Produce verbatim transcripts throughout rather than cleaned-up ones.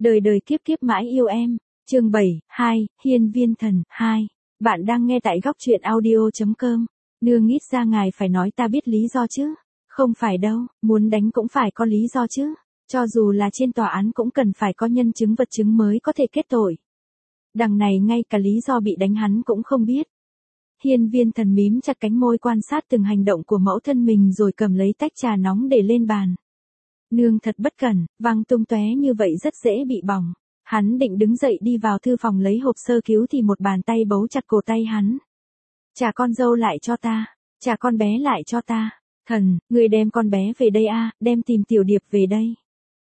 Đời đời kiếp kiếp mãi yêu em. Chương bảy, hai, Hiên Viên Thần, hai. Bạn đang nghe tại góc truyện audio.com. Nương ít ra ngài phải nói ta biết lý do chứ. Không phải đâu, muốn đánh cũng phải có lý do chứ. Cho dù là trên tòa án cũng cần phải có nhân chứng vật chứng mới có thể kết tội. Đằng này ngay cả lý do bị đánh hắn cũng không biết. Hiên Viên Thần mím chặt cánh môi quan sát từng hành động của mẫu thân mình rồi cầm lấy tách trà nóng để lên bàn. Nương thật bất cẩn, văng tung tóe như vậy rất dễ bị bỏng. Hắn định đứng dậy đi vào thư phòng lấy hộp sơ cứu thì một bàn tay bấu chặt cổ tay hắn. Trả con dâu lại cho ta, trả con bé lại cho ta. Thần, người đem con bé về đây a, đem tìm Tiểu Điệp về đây.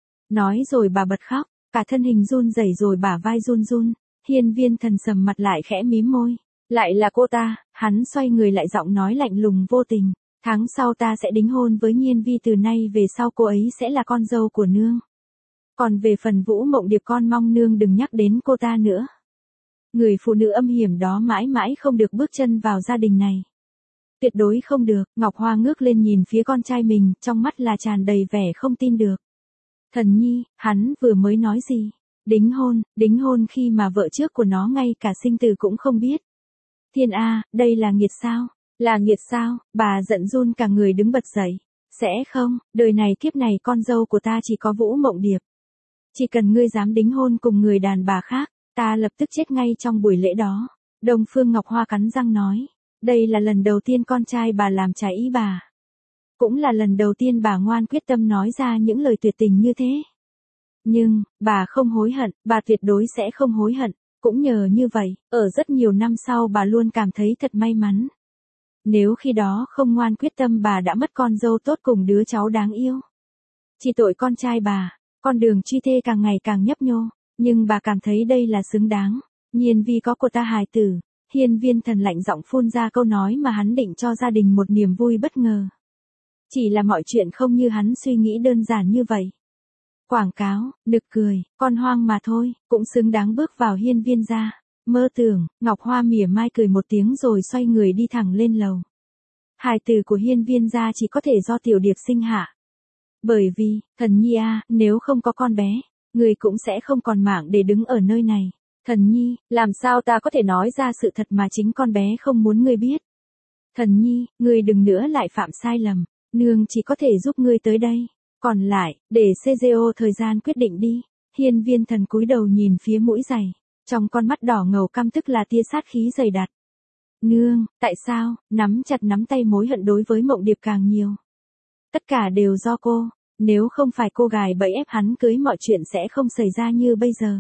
Nói rồi bà bật khóc, cả thân hình run rẩy rồi bả vai run run. Hiên Viên Thần sầm mặt lại khẽ mím môi. Lại là cô ta, hắn xoay người lại giọng nói lạnh lùng vô tình. Tháng sau ta sẽ đính hôn với Nhiên Vi, từ nay về sau cô ấy sẽ là con dâu của nương. Còn về phần Vũ Mộng Điệp con mong nương đừng nhắc đến cô ta nữa. Người phụ nữ âm hiểm đó mãi mãi không được bước chân vào gia đình này. Tuyệt đối không được. Ngọc Hoa ngước lên nhìn phía con trai mình, trong mắt là tràn đầy vẻ không tin được. Thần nhi, hắn vừa mới nói gì? Đính hôn, đính hôn khi mà vợ trước của nó ngay cả sinh tử cũng không biết. Thiên A, đây là nghiệt sao? Là nghiệt sao? Bà giận run cả người đứng bật dậy. Sẽ không, đời này kiếp này con dâu của ta chỉ có Vũ Mộng Điệp. Chỉ cần ngươi dám đính hôn cùng người đàn bà khác, ta lập tức chết ngay trong buổi lễ đó. Đông Phương Ngọc Hoa cắn răng nói. Đây là lần đầu tiên con trai bà làm trái ý bà. Cũng là lần đầu tiên bà ngoan quyết tâm nói ra những lời tuyệt tình như thế. Nhưng, bà không hối hận, bà tuyệt đối sẽ không hối hận. Cũng nhờ như vậy, ở rất nhiều năm sau bà luôn cảm thấy thật may mắn. Nếu khi đó không ngoan quyết tâm bà đã mất con dâu tốt cùng đứa cháu đáng yêu. Chỉ tội con trai bà, con đường truy thê càng ngày càng nhấp nhô, nhưng bà cảm thấy đây là xứng đáng. Nhiên Vi có của ta hài tử. Hiên Viên Thần lạnh giọng phun ra câu nói mà hắn định cho gia đình một niềm vui bất ngờ. Chỉ là mọi chuyện không như hắn suy nghĩ đơn giản như vậy. Quảng cáo, nực cười, con hoang mà thôi, cũng xứng đáng bước vào Hiên Viên gia. Mơ tưởng. Ngọc Hoa mỉa mai cười một tiếng rồi xoay người đi thẳng lên lầu. Hài tử của Hiên Viên gia chỉ có thể do Tiểu Điệp sinh hạ. Bởi vì, Thần nhi a, nếu không có con bé, người cũng sẽ không còn mạng để đứng ở nơi này. Thần nhi, làm sao ta có thể nói ra sự thật mà chính con bé không muốn ngươi biết. Thần nhi, ngươi đừng nữa lại phạm sai lầm, nương chỉ có thể giúp ngươi tới đây. Còn lại, để xê giê ô thời gian quyết định đi. Hiên Viên Thần cúi đầu nhìn phía mũi giày. Trong con mắt đỏ ngầu căm tức là tia sát khí dày đặc. Nương, tại sao, nắm chặt nắm tay mối hận đối với Mộng Điệp càng nhiều. Tất cả đều do cô, nếu không phải cô gài bẫy ép hắn cưới mọi chuyện sẽ không xảy ra như bây giờ.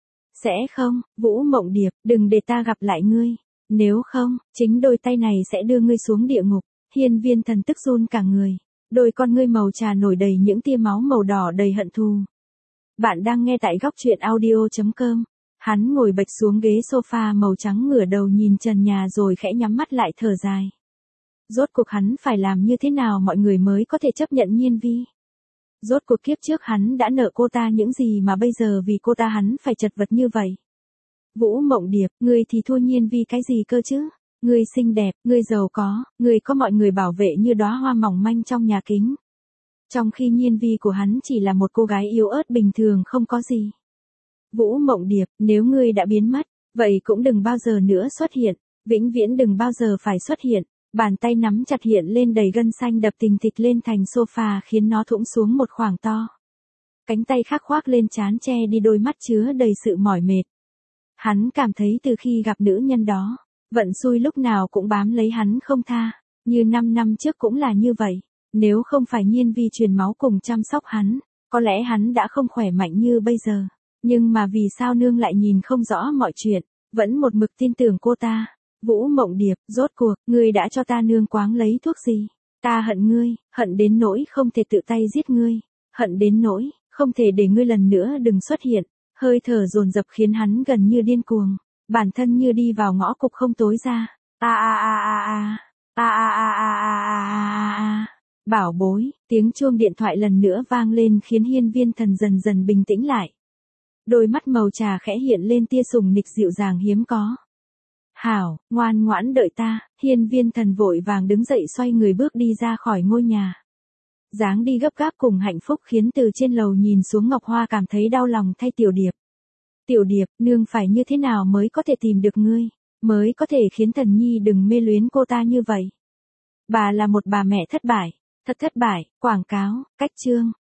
Sẽ không, Vũ Mộng Điệp, đừng để ta gặp lại ngươi. Nếu không, chính đôi tay này sẽ đưa ngươi xuống địa ngục. Hiên Viên Thần tức run cả người. Đôi con ngươi màu trà nổi đầy những tia máu màu đỏ đầy hận thù. Bạn đang nghe tại góc truyện audio.com. Hắn ngồi bệch xuống ghế sofa màu trắng ngửa đầu nhìn trần nhà rồi khẽ nhắm mắt lại thở dài. Rốt cuộc hắn phải làm như thế nào mọi người mới có thể chấp nhận Nhiên Vi? Rốt cuộc kiếp trước hắn đã nợ cô ta những gì mà bây giờ vì cô ta hắn phải chật vật như vậy? Vũ Mộng Điệp, ngươi thì thua Nhiên Vi cái gì cơ chứ? Ngươi xinh đẹp, ngươi giàu có, ngươi có mọi người bảo vệ như đóa hoa mỏng manh trong nhà kính. Trong khi Nhiên Vi của hắn chỉ là một cô gái yếu ớt bình thường không có gì. Vũ Mộng Điệp, nếu ngươi đã biến mất, vậy cũng đừng bao giờ nữa xuất hiện, vĩnh viễn đừng bao giờ phải xuất hiện. Bàn tay nắm chặt hiện lên đầy gân xanh đập tình thịch lên thành sofa khiến nó thủng xuống một khoảng to. Cánh tay khác khoác lên trán che đi đôi mắt chứa đầy sự mỏi mệt. Hắn cảm thấy từ khi gặp nữ nhân đó, vận xui lúc nào cũng bám lấy hắn không tha, như năm năm trước cũng là như vậy. Nếu không phải Nhiên Vi truyền máu cùng chăm sóc hắn, có lẽ hắn đã không khỏe mạnh như bây giờ. Nhưng mà vì sao nương lại nhìn không rõ mọi chuyện, vẫn một mực tin tưởng cô ta. Vũ Mộng Điệp, rốt cuộc, ngươi đã cho ta nương quáng lấy thuốc gì? Ta hận ngươi, hận đến nỗi không thể tự tay giết ngươi, hận đến nỗi, không thể để ngươi lần nữa đừng xuất hiện. Hơi thở dồn dập khiến hắn gần như điên cuồng, bản thân như đi vào ngõ cụt không tối ra. A a a a a, a a a a a a a. Bảo bối, tiếng chuông điện thoại lần nữa vang lên khiến Hiên Viên Thần dần dần bình tĩnh lại. Đôi mắt màu trà khẽ hiện lên tia sùng nịch dịu dàng hiếm có. Hảo, ngoan ngoãn đợi ta. Hiên Viên Thần vội vàng đứng dậy xoay người bước đi ra khỏi ngôi nhà. Dáng đi gấp gáp cùng hạnh phúc khiến từ trên lầu nhìn xuống Ngọc Hoa cảm thấy đau lòng thay Tiểu Điệp. Tiểu Điệp, nương phải như thế nào mới có thể tìm được ngươi, mới có thể khiến Thần Nhi đừng mê luyến cô ta như vậy. Bà là một bà mẹ thất bại, thật thất bại, quảng cáo, cách chương.